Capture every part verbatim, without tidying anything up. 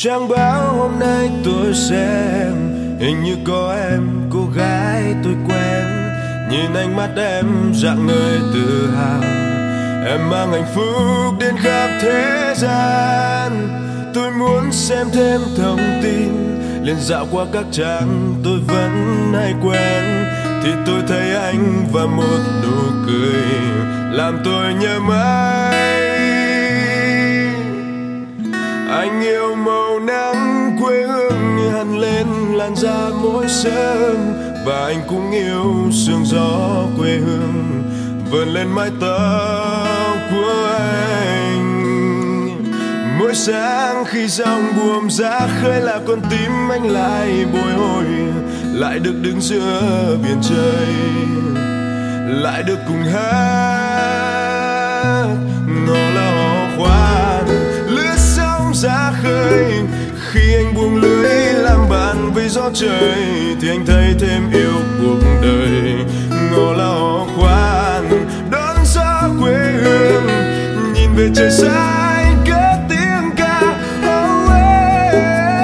Trang báo hôm nay tôi xem, hình như có em cô gái tôi quen. Nhìn ánh mắt em rạng ngời tự hào, em mang hạnh phúc đến khắp thế gian. Tôi muốn xem thêm thông tin, liền dạo qua các trang tôi vẫn hay quen. Thì tôi thấy anh và một nụ cười làm tôi nhớ mãi. Anh yêu màu nắng quê hương hằn lên làn da mỗi sớm, và anh cũng yêu sương gió quê hương vờn lên mái tóc của anh. Mỗi sáng khi dòng buồm ra khơi là con tim anh lại bồi hồi, lại được đứng giữa biển trời, lại được cùng hát ngò là hò khoan lướt sóng ra khơi. Khi anh buông lưới làm bạn với gió trời thì anh thấy thêm yêu cuộc đời. Ngò là hò khoan đón gió quê hương, nhìn về trời xa anh cất tiếng ca. Oh, hey,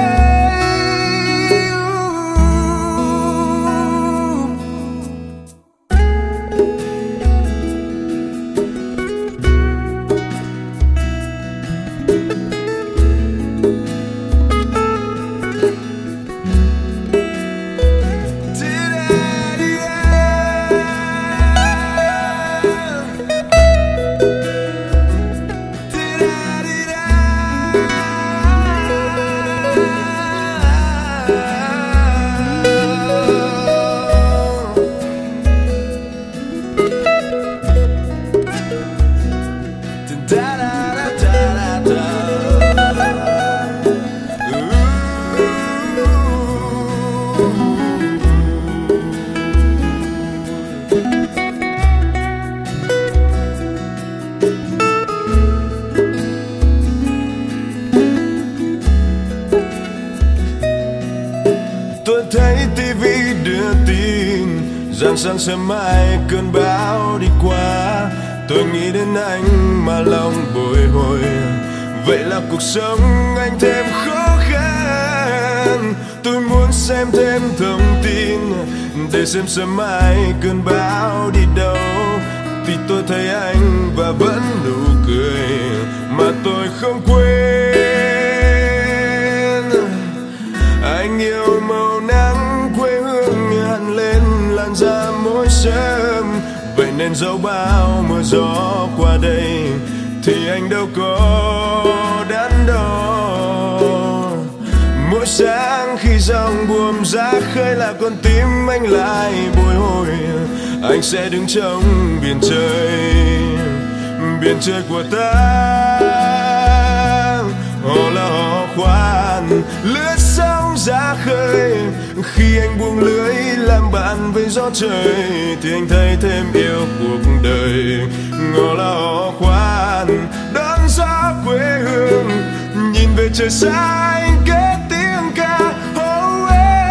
tôi thấy tivi đưa tin rằng sáng sớm mai cơn bão đi qua. Tôi nghĩ đến anh mà lòng bồi hồi, vậy là cuộc sống anh thêm khó khăn. Tôi muốn xem thêm thông tin để xem sớm mai cơn bão đi đâu. Thì tôi thấy anh và vẫn nụ cười mà tôi không quên. Anh yêu màu nắng quê hương hằn lên làn da mỗi sớm, vậy nên dẫu bao mưa gió qua đây thì anh đâu có đắn đo. Mỗi sáng khi dòng buồm ra khơi là con tim anh lại bồi hồi, anh sẽ đứng trong biển trời, biển trời của ta. Hò là hò khoan lướt sóng ra khơi. Khi anh buông lưới làm bạn với gió trời thì anh thấy thêm yêu cuộc đời. Ngò là hò khoan đón gió quê hương, nhìn về trời xa anh kết tiếng ca. Oh,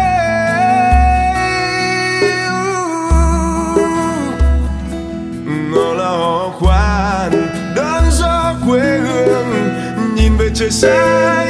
hey, ngò là hò khoan đón gió quê hương, nhìn về trời xa